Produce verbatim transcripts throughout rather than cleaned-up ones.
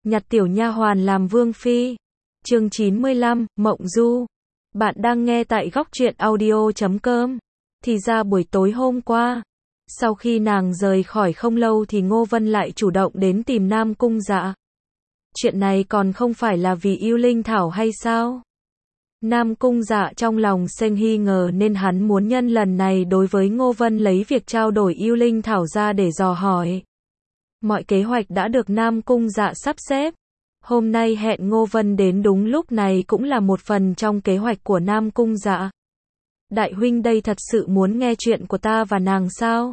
nhặt tiểu nha hoàn làm vương phi. Chương chín mươi lăm, Mộng Du. Bạn đang nghe tại góc truyện audio chấm com. Thì ra buổi tối hôm qua, sau khi nàng rời khỏi không lâu thì Ngô Vân lại chủ động đến tìm Nam Cung Dạ. Chuyện này còn không phải là vì yêu linh thảo hay sao? Nam Cung Dạ trong lòng sinh nghi ngờ nên hắn muốn nhân lần này đối với Ngô Vân lấy việc trao đổi yêu linh thảo ra để dò hỏi. Mọi kế hoạch đã được Nam Cung Dạ sắp xếp. Hôm nay hẹn Ngô Vân đến đúng lúc này cũng là một phần trong kế hoạch của Nam Cung Dạ. Đại huynh đây thật sự muốn nghe chuyện của ta và nàng sao?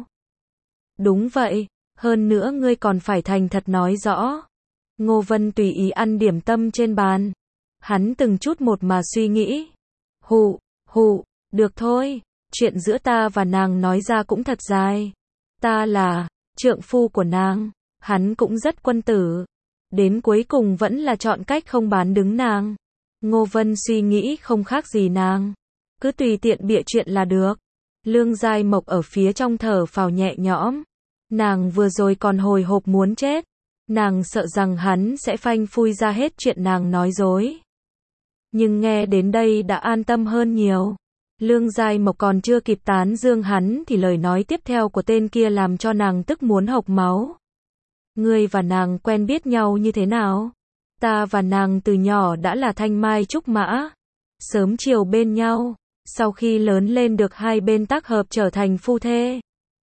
Đúng vậy, hơn nữa ngươi còn phải thành thật nói rõ. Ngô Vân tùy ý ăn điểm tâm trên bàn. Hắn từng chút một mà suy nghĩ. Hụ, hụ, được thôi, chuyện giữa ta và nàng nói ra cũng thật dài. Ta là trượng phu của nàng, hắn cũng rất quân tử. Đến cuối cùng vẫn là chọn cách không bán đứng nàng. Ngô Vân suy nghĩ không khác gì nàng. Cứ tùy tiện bịa chuyện là được. Lương Giai Mộc ở phía trong thở phào nhẹ nhõm. Nàng vừa rồi còn hồi hộp muốn chết. Nàng sợ rằng hắn sẽ phanh phui ra hết chuyện nàng nói dối. Nhưng nghe đến đây đã an tâm hơn nhiều. Lương Giai Mộc còn chưa kịp tán dương hắn thì lời nói tiếp theo của tên kia làm cho nàng tức muốn hộc máu. Ngươi và nàng quen biết nhau như thế nào? Ta và nàng từ nhỏ đã là thanh mai trúc mã. Sớm chiều bên nhau. Sau khi lớn lên được hai bên tác hợp trở thành phu thê.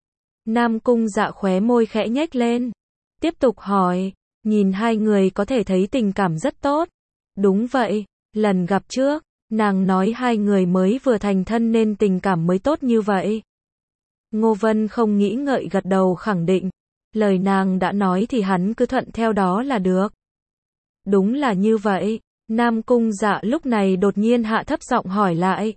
Nam Cung Dạ khóe môi khẽ nhếch lên. Tiếp tục hỏi. Nhìn hai người có thể thấy tình cảm rất tốt. Đúng vậy. Lần gặp trước, nàng nói hai người mới vừa thành thân nên tình cảm mới tốt như vậy. Ngô Vân không nghĩ ngợi gật đầu khẳng định. Lời nàng đã nói thì hắn cứ thuận theo đó là được. Đúng là như vậy. Nam Cung Dạ lúc này đột nhiên hạ thấp giọng hỏi lại.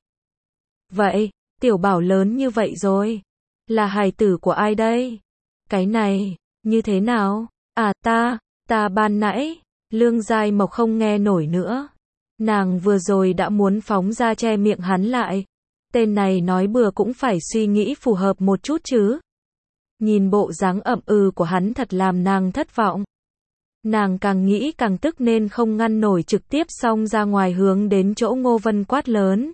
Vậy, tiểu bảo lớn như vậy rồi. Là hài tử của ai đây? Cái này, như thế nào? À ta, ta ban nãy. Lương Giai Mộc không nghe nổi nữa. Nàng vừa rồi đã muốn phóng ra che miệng hắn lại. Tên này nói bừa cũng phải suy nghĩ phù hợp một chút chứ. Nhìn bộ dáng ậm ừ của hắn thật làm nàng thất vọng. Nàng càng nghĩ càng tức nên không ngăn nổi trực tiếp xông ra ngoài hướng đến chỗ Ngô Vân quát lớn.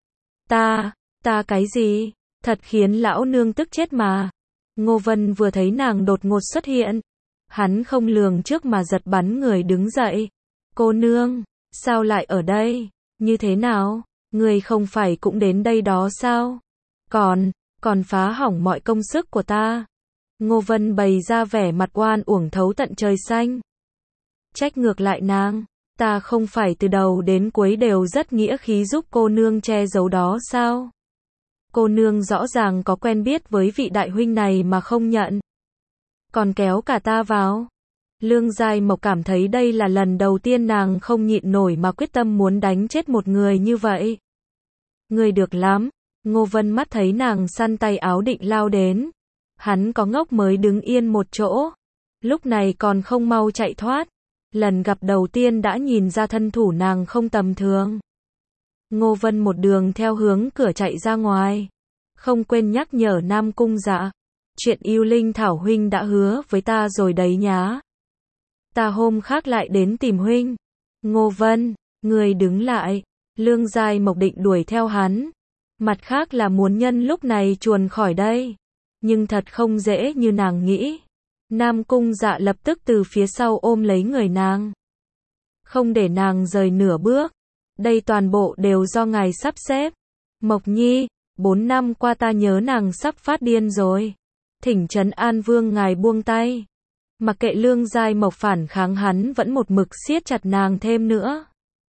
Ta, ta cái gì? Thật khiến lão nương tức chết mà. Ngô Vân vừa thấy nàng đột ngột xuất hiện. Hắn không lường trước mà giật bắn người đứng dậy. Cô nương, sao lại ở đây? Như thế nào? Người không phải cũng đến đây đó sao? Còn, còn phá hỏng mọi công sức của ta. Ngô Vân bày ra vẻ mặt oan uổng thấu tận trời xanh. Trách ngược lại nàng, ta không phải từ đầu đến cuối đều rất nghĩa khí giúp cô nương che giấu đó sao? Cô nương rõ ràng có quen biết với vị đại huynh này mà không nhận. Còn kéo cả ta vào. Lương Giai Mộc cảm thấy đây là lần đầu tiên nàng không nhịn nổi mà quyết tâm muốn đánh chết một người như vậy. Người được lắm. Ngô Vân mắt thấy nàng săn tay áo định lao đến. Hắn có ngốc mới đứng yên một chỗ. Lúc này còn không mau chạy thoát. Lần gặp đầu tiên đã nhìn ra thân thủ nàng không tầm thường. Ngô Vân một đường theo hướng cửa chạy ra ngoài. Không quên nhắc nhở Nam Cung Dạ. Chuyện yêu linh thảo huynh đã hứa với ta rồi đấy nhá. Ta hôm khác lại đến tìm huynh. Ngô Vân, người đứng lại. Lương Giai Mộc định đuổi theo hắn. Mặt khác là muốn nhân lúc này chuồn khỏi đây. Nhưng thật không dễ như nàng nghĩ. Nam Cung Dạ lập tức từ phía sau ôm lấy người nàng. Không để nàng rời nửa bước. Đây toàn bộ đều do ngài sắp xếp. Mộc Nhi, bốn năm qua ta nhớ nàng sắp phát điên rồi. Thỉnh trấn an vương ngài buông tay. Mặc kệ Lương Giai Mộc phản kháng hắn vẫn một mực siết chặt nàng thêm nữa.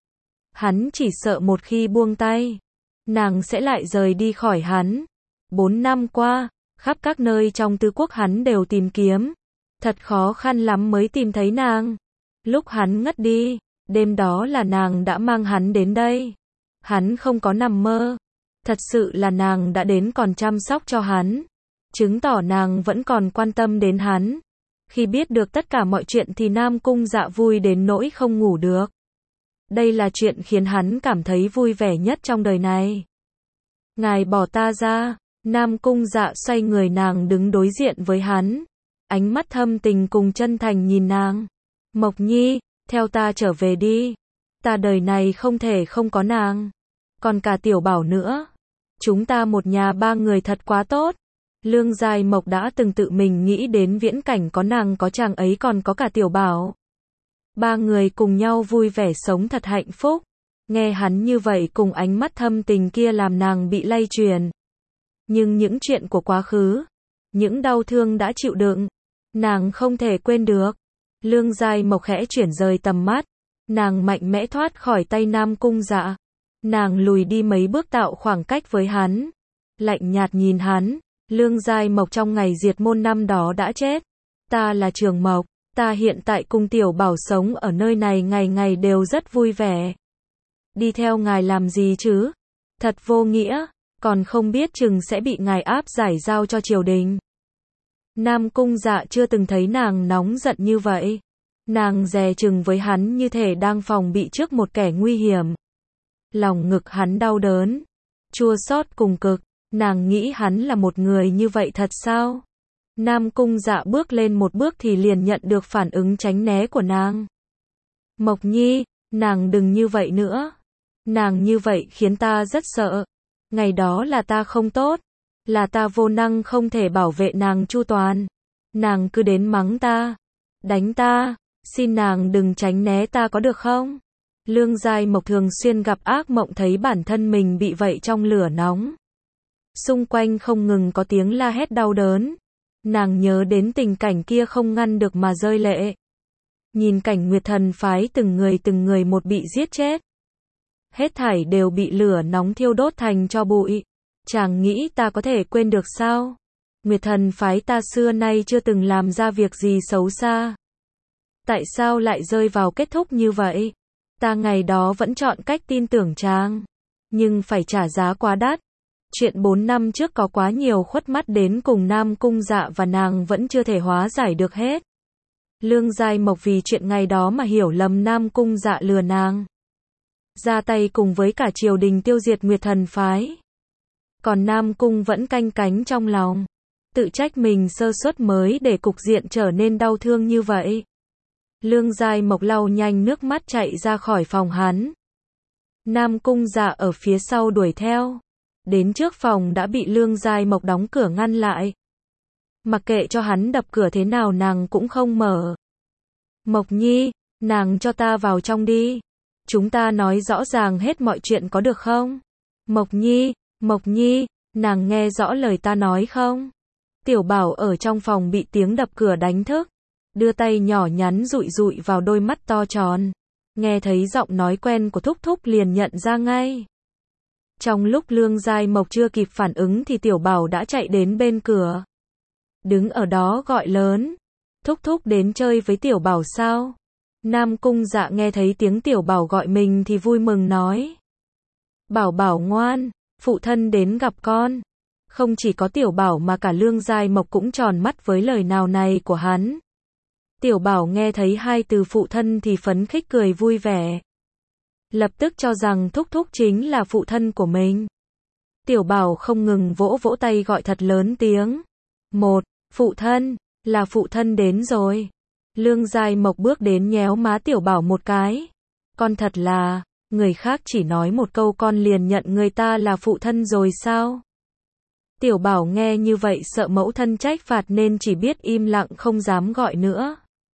Hắn chỉ sợ một khi buông tay, nàng sẽ lại rời đi khỏi hắn. Bốn năm qua, khắp các nơi trong tứ quốc hắn đều tìm kiếm. Thật khó khăn lắm mới tìm thấy nàng. Lúc hắn ngất đi, đêm đó là nàng đã mang hắn đến đây. Hắn không có nằm mơ. Thật sự là nàng đã đến còn chăm sóc cho hắn. Chứng tỏ nàng vẫn còn quan tâm đến hắn. Khi biết được tất cả mọi chuyện thì Nam Cung Dạ vui đến nỗi không ngủ được. Đây là chuyện khiến hắn cảm thấy vui vẻ nhất trong đời này. Ngài bỏ ta ra. Nam Cung Dạ xoay người nàng đứng đối diện với hắn. Ánh mắt thâm tình cùng chân thành nhìn nàng. Mộc Nhi, theo ta trở về đi. Ta đời này không thể không có nàng. Còn cả Tiểu Bảo nữa. Chúng ta một nhà ba người thật quá tốt. Lương Giai Mộc đã từng tự mình nghĩ đến viễn cảnh có nàng có chàng ấy còn có cả Tiểu Bảo. Ba người cùng nhau vui vẻ sống thật hạnh phúc. Nghe hắn như vậy cùng ánh mắt thâm tình kia làm nàng bị lay truyền. Nhưng những chuyện của quá khứ, những đau thương đã chịu đựng, nàng không thể quên được. Lương Giai Mộc khẽ chuyển rời tầm mắt. Nàng mạnh mẽ thoát khỏi tay Nam Cung Dạ. Nàng lùi đi mấy bước tạo khoảng cách với hắn. Lạnh nhạt nhìn hắn. Lương Giai Mộc trong ngày diệt môn năm đó đã chết. Ta là Trường Mộc. Ta hiện tại cùng Tiểu Bảo sống ở nơi này ngày ngày đều rất vui vẻ. Đi theo ngài làm gì chứ? Thật vô nghĩa. Còn không biết chừng sẽ bị ngài áp giải giao cho triều đình. Nam Cung Dạ chưa từng thấy nàng nóng giận như vậy. Nàng dè chừng với hắn như thể đang phòng bị trước một kẻ nguy hiểm. Lòng ngực hắn đau đớn, chua xót cùng cực. Nàng nghĩ hắn là một người như vậy thật sao? Nam Cung Dạ bước lên một bước thì liền nhận được phản ứng tránh né của nàng. Mộc Nhi, nàng đừng như vậy nữa. Nàng như vậy khiến ta rất sợ. Ngày đó là ta không tốt. Là ta vô năng không thể bảo vệ nàng chu toàn. Nàng cứ đến mắng ta, đánh ta. Xin nàng đừng tránh né ta có được không? Lương Giai Mộc thường xuyên gặp ác mộng thấy bản thân mình bị vậy trong lửa nóng. Xung quanh không ngừng có tiếng la hét đau đớn. Nàng nhớ đến tình cảnh kia không ngăn được mà rơi lệ. Nhìn cảnh Nguyệt Thần phái từng người từng người một bị giết chết. Hết thảy đều bị lửa nóng thiêu đốt thành tro bụi. Chàng nghĩ ta có thể quên được sao? Nguyệt Thần phái ta xưa nay chưa từng làm ra việc gì xấu xa. Tại sao lại rơi vào kết thúc như vậy? Ta ngày đó vẫn chọn cách tin tưởng chàng. Nhưng phải trả giá quá đắt. Chuyện bốn năm trước có quá nhiều khuất mắt đến cùng Nam Cung Dạ và nàng vẫn chưa thể hóa giải được hết. Lương Giai Mộc vì chuyện ngày đó mà hiểu lầm Nam Cung Dạ lừa nàng. Ra tay cùng với cả triều đình tiêu diệt Nguyệt Thần phái. Còn Nam Cung vẫn canh cánh trong lòng. Tự trách mình sơ suất mới để cục diện trở nên đau thương như vậy. Lương Giai Mộc lau nhanh nước mắt chạy ra khỏi phòng hắn. Nam Cung Dạ ở phía sau đuổi theo. Đến trước phòng đã bị Lương Giai Mộc đóng cửa ngăn lại. Mặc kệ cho hắn đập cửa thế nào nàng cũng không mở. Mộc Nhi, nàng cho ta vào trong đi. Chúng ta nói rõ ràng hết mọi chuyện có được không? Mộc Nhi, Mộc Nhi, nàng nghe rõ lời ta nói không? Tiểu Bảo ở trong phòng bị tiếng đập cửa đánh thức. Đưa tay nhỏ nhắn dụi dụi vào đôi mắt to tròn. Nghe thấy giọng nói quen của Thúc Thúc liền nhận ra ngay. Trong lúc Lương Giai Mộc chưa kịp phản ứng thì Tiểu Bảo đã chạy đến bên cửa. Đứng ở đó gọi lớn. Thúc Thúc đến chơi với Tiểu Bảo sao? Nam Cung Dạ nghe thấy tiếng Tiểu Bảo gọi mình thì vui mừng nói. Bảo Bảo ngoan, phụ thân đến gặp con. Không chỉ có Tiểu Bảo mà cả Lương Giai Mộc cũng tròn mắt với lời nào này của hắn. Tiểu Bảo nghe thấy hai từ phụ thân thì phấn khích cười vui vẻ. Lập tức cho rằng Thúc Thúc chính là phụ thân của mình. Tiểu Bảo không ngừng vỗ vỗ tay gọi thật lớn tiếng. Một, phụ thân, là phụ thân đến rồi. Lương Giai Mộc bước đến nhéo má Tiểu Bảo một cái. Con thật là, người khác chỉ nói một câu con liền nhận người ta là phụ thân rồi sao? Tiểu Bảo nghe như vậy sợ mẫu thân trách phạt nên chỉ biết im lặng không dám gọi nữa.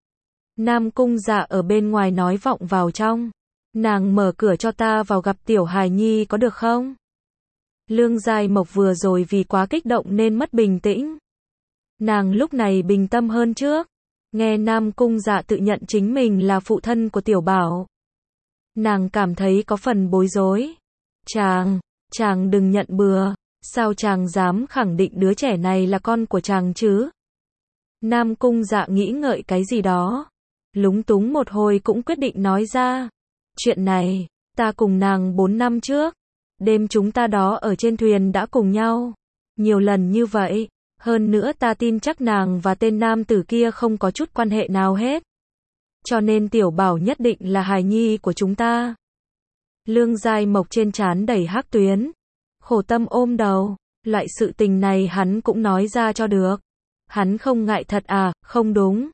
Nam Cung Dạ ở bên ngoài nói vọng vào trong. Nàng mở cửa cho ta vào gặp Tiểu Hài Nhi có được không? Lương Giai Mộc vừa rồi vì quá kích động nên mất bình tĩnh. Nàng lúc này bình tâm hơn trước. Nghe Nam Cung Dạ tự nhận chính mình là phụ thân của Tiểu Bảo. Nàng cảm thấy có phần bối rối. Chàng, chàng đừng nhận bừa. Sao chàng dám khẳng định đứa trẻ này là con của chàng chứ? Nam Cung Dạ nghĩ ngợi cái gì đó. Lúng túng một hồi cũng quyết định nói ra. Chuyện này, ta cùng nàng bốn năm trước. Đêm chúng ta đó ở trên thuyền đã cùng nhau. Nhiều lần như vậy. Hơn nữa ta tin chắc nàng và tên nam tử kia không có chút quan hệ nào hết. Cho nên Tiểu Bảo nhất định là hài nhi của chúng ta. Lương Giai Mộc trên trán đầy hắc tuyến. Khổ tâm ôm đầu. Loại sự tình này hắn cũng nói ra cho được. Hắn không ngại thật à, không đúng.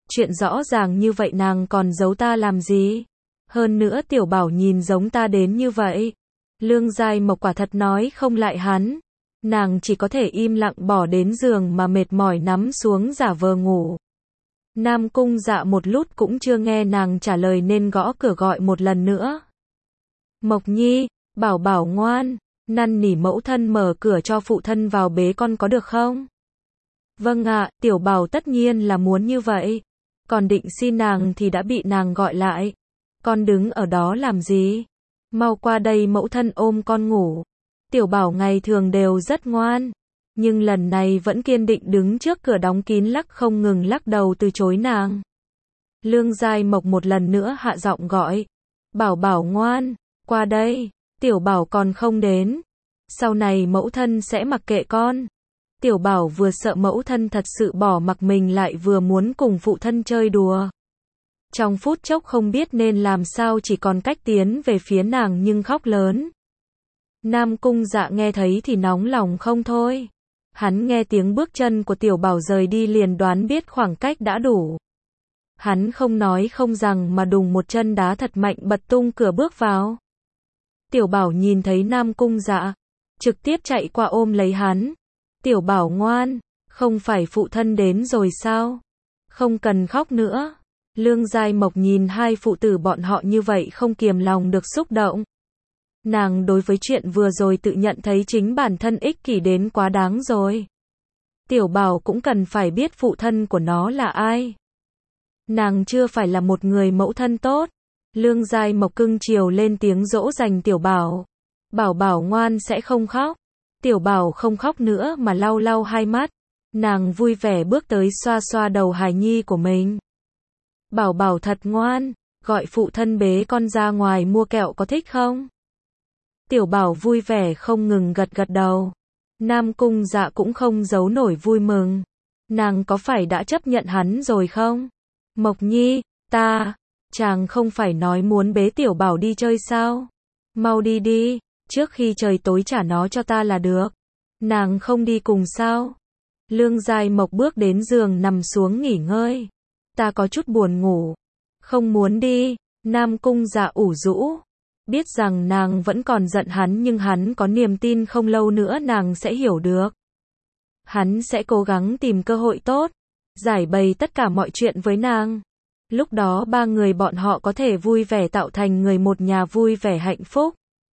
Chuyện rõ ràng như vậy nàng còn giấu ta làm gì? Hơn nữa Tiểu Bảo nhìn giống ta đến như vậy. Lương Giai Mộc quả thật nói không lại hắn. Nàng chỉ có thể im lặng bỏ đến giường mà mệt mỏi nắm xuống giả vờ ngủ. Nam Cung Dạ một lúc cũng chưa nghe nàng trả lời nên gõ cửa gọi một lần nữa. Mộc Nhi, Bảo Bảo ngoan, năn nỉ mẫu thân mở cửa cho phụ thân vào bế con có được không? Vâng ạ, Tiểu Bảo tất nhiên là muốn như vậy. Còn định xin nàng thì đã bị nàng gọi lại. Con đứng ở đó làm gì? Mau qua đây mẫu thân ôm con ngủ. Tiểu Bảo ngày thường đều rất ngoan, nhưng lần này vẫn kiên định đứng trước cửa đóng kín lắc không ngừng lắc đầu từ chối nàng. Lương Giai Mộc một lần nữa hạ giọng gọi. Bảo Bảo ngoan, qua đây. Tiểu Bảo còn không đến. Sau này mẫu thân sẽ mặc kệ con. Tiểu Bảo vừa sợ mẫu thân thật sự bỏ mặc mình lại vừa muốn cùng phụ thân chơi đùa. Trong phút chốc không biết nên làm sao chỉ còn cách tiến về phía nàng nhưng khóc lớn. Nam Cung Dạ nghe thấy thì nóng lòng không thôi. Hắn nghe tiếng bước chân của Tiểu Bảo rời đi liền đoán biết khoảng cách đã đủ. Hắn không nói không rằng mà đùng một chân đá thật mạnh bật tung cửa bước vào. Tiểu Bảo nhìn thấy Nam Cung Dạ, trực tiếp chạy qua ôm lấy hắn. Tiểu Bảo ngoan, không phải phụ thân đến rồi sao? Không cần khóc nữa. Lương Giai Mộc nhìn hai phụ tử bọn họ như vậy không kiềm lòng được xúc động. Nàng đối với chuyện vừa rồi tự nhận thấy chính bản thân ích kỷ đến quá đáng rồi. Tiểu Bảo cũng cần phải biết phụ thân của nó là ai. Nàng chưa phải là một người mẫu thân tốt. Lương Giai Mộc cưng chiều lên tiếng dỗ dành Tiểu Bảo. Bảo Bảo ngoan sẽ không khóc. Tiểu Bảo không khóc nữa mà lau lau hai mắt. Nàng vui vẻ bước tới xoa xoa đầu hài nhi của mình. Bảo Bảo thật ngoan, gọi phụ thân bế con ra ngoài mua kẹo có thích không? Tiểu Bảo vui vẻ không ngừng gật gật đầu. Nam Cung Dạ cũng không giấu nổi vui mừng. Nàng có phải đã chấp nhận hắn rồi không? Mộc Nhi, ta, chàng không phải nói muốn bế Tiểu Bảo đi chơi sao? Mau đi đi, trước khi trời tối trả nó cho ta là được. Nàng không đi cùng sao? Lương Giai Mộc bước đến giường nằm xuống nghỉ ngơi. Ta có chút buồn ngủ. Không muốn đi. Nam Cung Dạ ủ rũ. Biết rằng nàng vẫn còn giận hắn nhưng hắn có niềm tin không lâu nữa nàng sẽ hiểu được. Hắn sẽ cố gắng tìm cơ hội tốt, giải bày tất cả mọi chuyện với nàng. Lúc đó ba người bọn họ có thể vui vẻ tạo thành người một nhà vui vẻ hạnh phúc.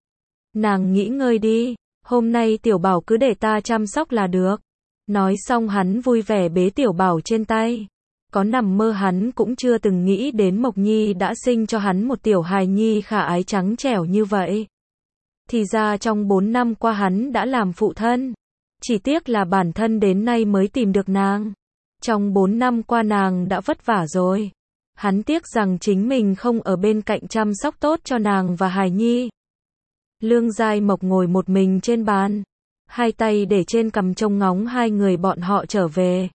Nàng nghỉ ngơi đi, hôm nay Tiểu Bảo cứ để ta chăm sóc là được. Nói xong hắn vui vẻ bế Tiểu Bảo trên tay. Có nằm mơ hắn cũng chưa từng nghĩ đến Mộc Nhi đã sinh cho hắn một tiểu hài nhi khả ái trắng trẻo như vậy. Thì ra trong bốn năm qua hắn đã làm phụ thân. Chỉ tiếc là bản thân đến nay mới tìm được nàng. Trong bốn năm qua nàng đã vất vả rồi. Hắn tiếc rằng chính mình không ở bên cạnh chăm sóc tốt cho nàng và hài nhi. Lương Giai Mộc ngồi một mình trên bàn. Hai tay để trên cằm trông ngóng hai người bọn họ trở về.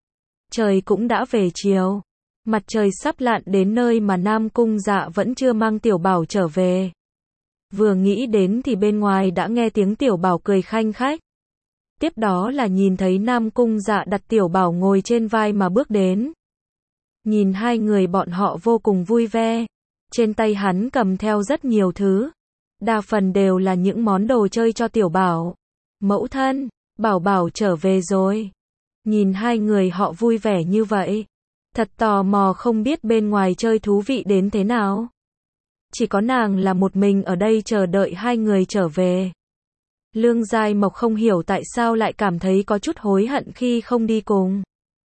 Trời cũng đã về chiều. Mặt trời sắp lặn đến nơi mà Nam Cung Dạ vẫn chưa mang Tiểu Bảo trở về. Vừa nghĩ đến thì bên ngoài đã nghe tiếng Tiểu Bảo cười khanh khách. Tiếp đó là nhìn thấy Nam Cung Dạ đặt Tiểu Bảo ngồi trên vai mà bước đến. Nhìn hai người bọn họ vô cùng vui vẻ. Trên tay hắn cầm theo rất nhiều thứ. Đa phần đều là những món đồ chơi cho Tiểu Bảo. Mẫu thân, Bảo Bảo trở về rồi. Nhìn hai người họ vui vẻ như vậy. Thật tò mò không biết bên ngoài chơi thú vị đến thế nào. Chỉ có nàng là một mình ở đây chờ đợi hai người trở về. Lương Giai Mộc không hiểu tại sao lại cảm thấy có chút hối hận khi không đi cùng.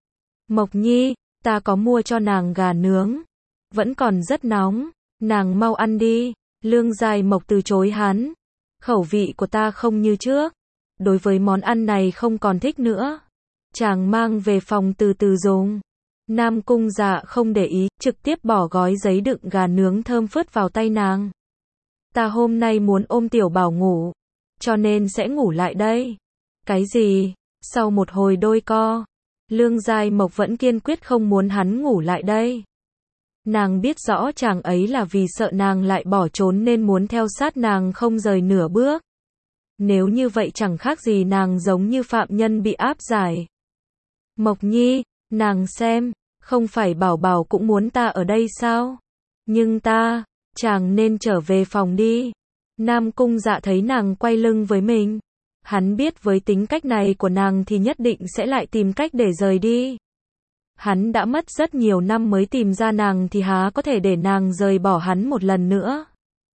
Mộc Nhi, ta có mua cho nàng gà nướng. Vẫn còn rất nóng. Nàng mau ăn đi. Lương Giai Mộc từ chối hắn. Khẩu vị của ta không như trước. Đối với món ăn này không còn thích nữa. Chàng mang về phòng từ từ dùng. Nam Cung Dạ không để ý, trực tiếp bỏ gói giấy đựng gà nướng thơm phức vào tay nàng. Ta hôm nay muốn ôm Tiểu Bảo ngủ, cho nên sẽ ngủ lại đây. Cái gì? Sau một hồi đôi co, Lương Giai Mộc vẫn kiên quyết không muốn hắn ngủ lại đây. Nàng biết rõ chàng ấy là vì sợ nàng lại bỏ trốn nên muốn theo sát nàng không rời nửa bước. Nếu như vậy chẳng khác gì nàng giống như phạm nhân bị áp giải. Mộc Nhi, nàng xem, Không phải bảo bảo cũng muốn ta ở đây sao? Nhưng ta, chàng nên trở về phòng đi. Nam Cung Dạ thấy nàng quay lưng với mình. Hắn biết với tính cách này của nàng thì nhất định sẽ lại tìm cách để rời đi. Hắn đã mất rất nhiều năm mới tìm ra nàng thì há có thể để nàng rời bỏ hắn một lần nữa.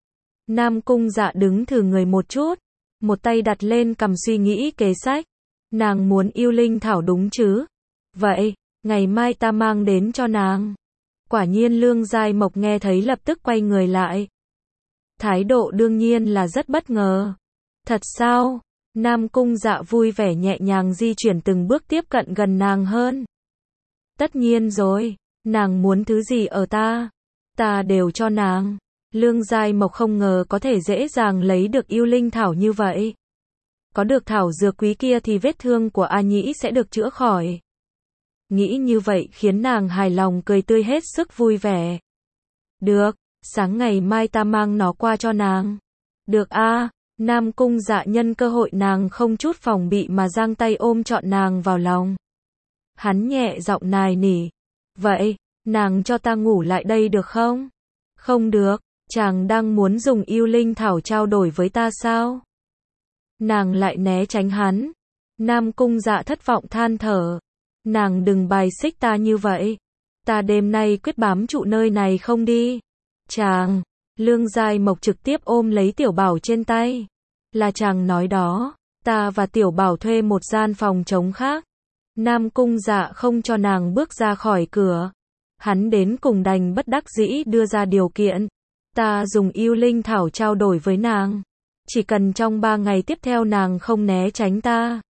Nam Cung Dạ đứng thử người một chút, một tay đặt lên cằm suy nghĩ kế sách. Nàng muốn yêu linh thảo đúng chứ? Vậy, ngày mai ta mang đến cho nàng. Quả nhiên Lương Giai Mộc nghe thấy lập tức quay người lại. Thái độ đương nhiên là rất bất ngờ. Thật sao? Nam Cung Dạ vui vẻ nhẹ nhàng di chuyển từng bước tiếp cận gần nàng hơn. Tất nhiên rồi, nàng muốn thứ gì ở ta, ta đều cho nàng. Lương Giai Mộc không ngờ có thể dễ dàng lấy được yêu linh thảo như vậy. Có được thảo dược quý kia thì vết thương của A Nhĩ sẽ được chữa khỏi. Nghĩ như vậy khiến nàng hài lòng cười tươi hết sức vui vẻ. Được, sáng ngày mai ta mang nó qua cho nàng. Được a. Nam Cung Dạ nhân cơ hội nàng không chút phòng bị mà giang tay ôm trọn nàng vào lòng. Hắn nhẹ giọng nài nỉ. Vậy, nàng cho ta ngủ lại đây được không? Không được, chàng đang muốn dùng yêu linh thảo trao đổi với ta sao? Nàng lại né tránh hắn. Nam Cung Dạ thất vọng than thở. Nàng đừng bài xích ta như vậy. Ta đêm nay quyết bám trụ nơi này không đi. Chàng, Lương Giai Mộc trực tiếp ôm lấy Tiểu Bảo trên tay. Là chàng nói đó, ta và Tiểu Bảo thuê một gian phòng trống khác. Nam Cung Dạ không cho nàng bước ra khỏi cửa. Hắn đến cùng đành bất đắc dĩ đưa ra điều kiện. Ta dùng yêu linh thảo trao đổi với nàng. Chỉ cần trong ba ngày tiếp theo nàng không né tránh ta.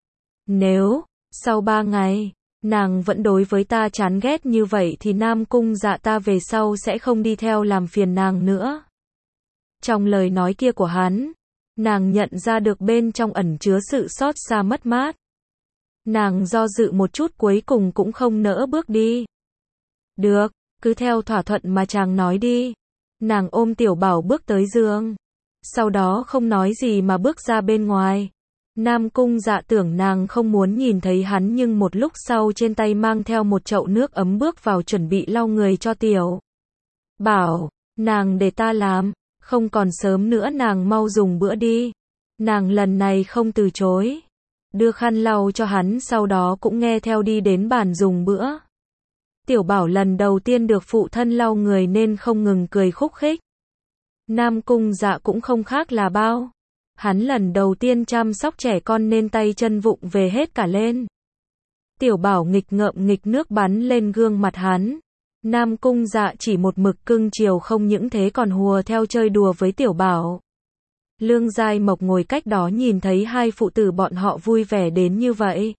Nếu, sau ba ngày, nàng vẫn đối với ta chán ghét như vậy thì Nam Cung Dạ ta về sau sẽ không đi theo làm phiền nàng nữa. Trong lời nói kia của hắn, nàng nhận ra được bên trong ẩn chứa sự xót xa mất mát. Nàng do dự một chút cuối cùng cũng không nỡ bước đi. Được, cứ theo thỏa thuận mà chàng nói đi. Nàng ôm Tiểu Bảo bước tới giường. Sau đó không nói gì mà bước ra bên ngoài. Nam Cung Dạ tưởng nàng không muốn nhìn thấy hắn nhưng một lúc sau trên tay mang theo một chậu nước ấm bước vào chuẩn bị lau người cho Tiểu Bảo. Nàng để ta làm, không còn sớm nữa nàng mau dùng bữa đi. Nàng lần này không từ chối. Đưa khăn lau cho hắn sau đó cũng nghe theo đi đến bàn dùng bữa. Tiểu Bảo lần đầu tiên được phụ thân lau người nên không ngừng cười khúc khích. Nam Cung Dạ cũng không khác là bao. Hắn lần đầu tiên chăm sóc trẻ con nên tay chân vụng về hết cả lên. Tiểu Bảo nghịch ngợm nghịch nước bắn lên gương mặt hắn. Nam Cung Dạ chỉ một mực cưng chiều không những thế còn hùa theo chơi đùa với Tiểu Bảo. Lương Giai Mộc ngồi cách đó nhìn thấy hai phụ tử bọn họ vui vẻ đến như vậy.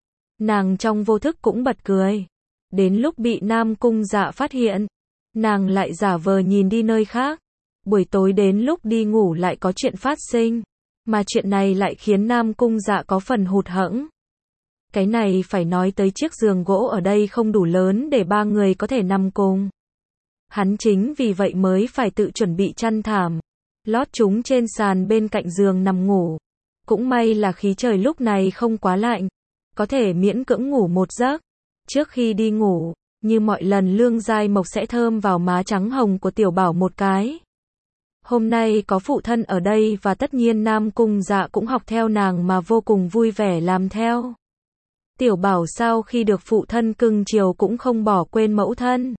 Nàng trong vô thức cũng bật cười. Đến lúc bị Nam Cung Dạ phát hiện, nàng lại giả vờ nhìn đi nơi khác. Buổi tối đến lúc đi ngủ lại có chuyện phát sinh, mà chuyện này lại khiến Nam Cung Dạ có phần hụt hẫng. Cái này phải nói tới chiếc giường gỗ ở đây không đủ lớn để ba người có thể nằm cùng. Hắn chính vì vậy mới phải tự chuẩn bị chăn thảm, lót chúng trên sàn bên cạnh giường nằm ngủ. Cũng may là khí trời lúc này không quá lạnh, có thể miễn cưỡng ngủ một giấc. Trước khi đi ngủ, như mọi lần Lương Giai Mộc sẽ thơm vào má trắng hồng của Tiểu Bảo một cái. Hôm nay có phụ thân ở đây và tất nhiên Nam Cung Dạ cũng học theo nàng mà vô cùng vui vẻ làm theo. Tiểu Bảo sau khi được phụ thân cưng chiều cũng không bỏ quên mẫu thân.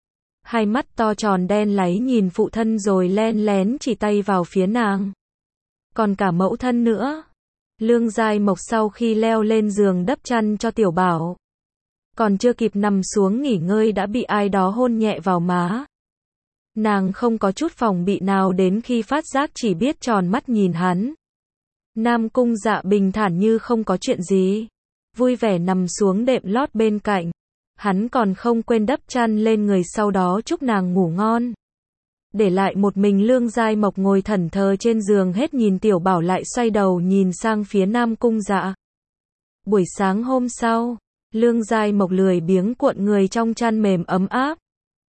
Hai mắt to tròn đen láy nhìn phụ thân rồi len lén chỉ tay vào phía nàng. Còn cả mẫu thân nữa. Lương Giai Mộc sau khi leo lên giường đắp chăn cho Tiểu Bảo. Còn chưa kịp nằm xuống nghỉ ngơi đã bị ai đó hôn nhẹ vào má. Nàng không có chút phòng bị nào đến khi phát giác chỉ biết tròn mắt nhìn hắn. Nam Cung Dạ bình thản như không có chuyện gì. Vui vẻ nằm xuống đệm lót bên cạnh. Hắn còn không quên đắp chăn lên người sau đó chúc nàng ngủ ngon. Để lại một mình Lương Giai Mộc ngồi thẫn thờ trên giường hết nhìn Tiểu Bảo lại xoay đầu nhìn sang phía Nam Cung Dạ. Buổi sáng hôm sau, Lương Giai Mộc lười biếng cuộn người trong chăn mềm ấm áp.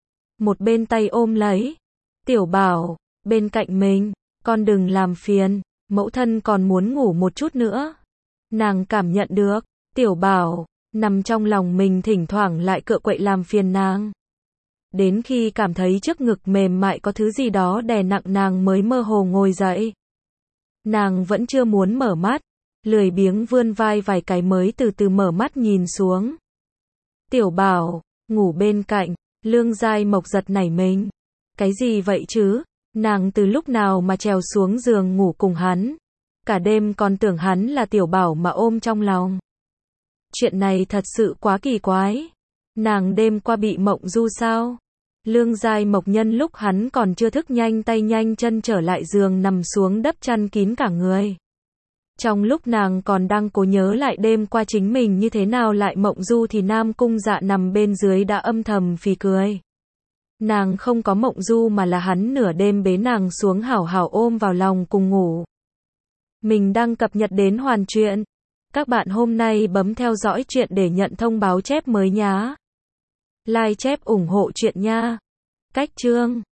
Một bên tay ôm lấy Tiểu Bảo, bên cạnh mình, con đừng làm phiền, mẫu thân còn muốn ngủ một chút nữa. Nàng cảm nhận được, Tiểu Bảo, nằm trong lòng mình thỉnh thoảng lại cựa quậy làm phiền nàng. Đến khi cảm thấy trước ngực mềm mại có thứ gì đó đè nặng nàng mới mơ hồ ngồi dậy. Nàng vẫn chưa muốn mở mắt, lười biếng vươn vai vài cái mới từ từ mở mắt nhìn xuống. Tiểu Bảo, ngủ bên cạnh, Lương Giai Mộc giật nảy mình. Cái gì vậy chứ? Nàng từ lúc nào mà trèo xuống giường ngủ cùng hắn? Cả đêm còn tưởng hắn là Tiểu Bảo mà ôm trong lòng. Chuyện này thật sự quá kỳ quái. Nàng đêm qua bị mộng du sao? Lương Giai Mộc nhân lúc hắn còn chưa thức nhanh tay nhanh chân trở lại giường nằm xuống đắp chăn kín cả người. Trong lúc nàng còn đang cố nhớ lại đêm qua chính mình như thế nào lại mộng du thì Nam Cung Dạ nằm bên dưới đã âm thầm phì cười. Nàng không có mộng du mà là hắn nửa đêm bế nàng xuống hảo hảo ôm vào lòng cùng ngủ. Mình đang cập nhật đến hoàn truyện. Các bạn hôm nay bấm theo dõi chuyện để nhận thông báo chép mới nhá. Like chép ủng hộ chuyện nha. Cách chương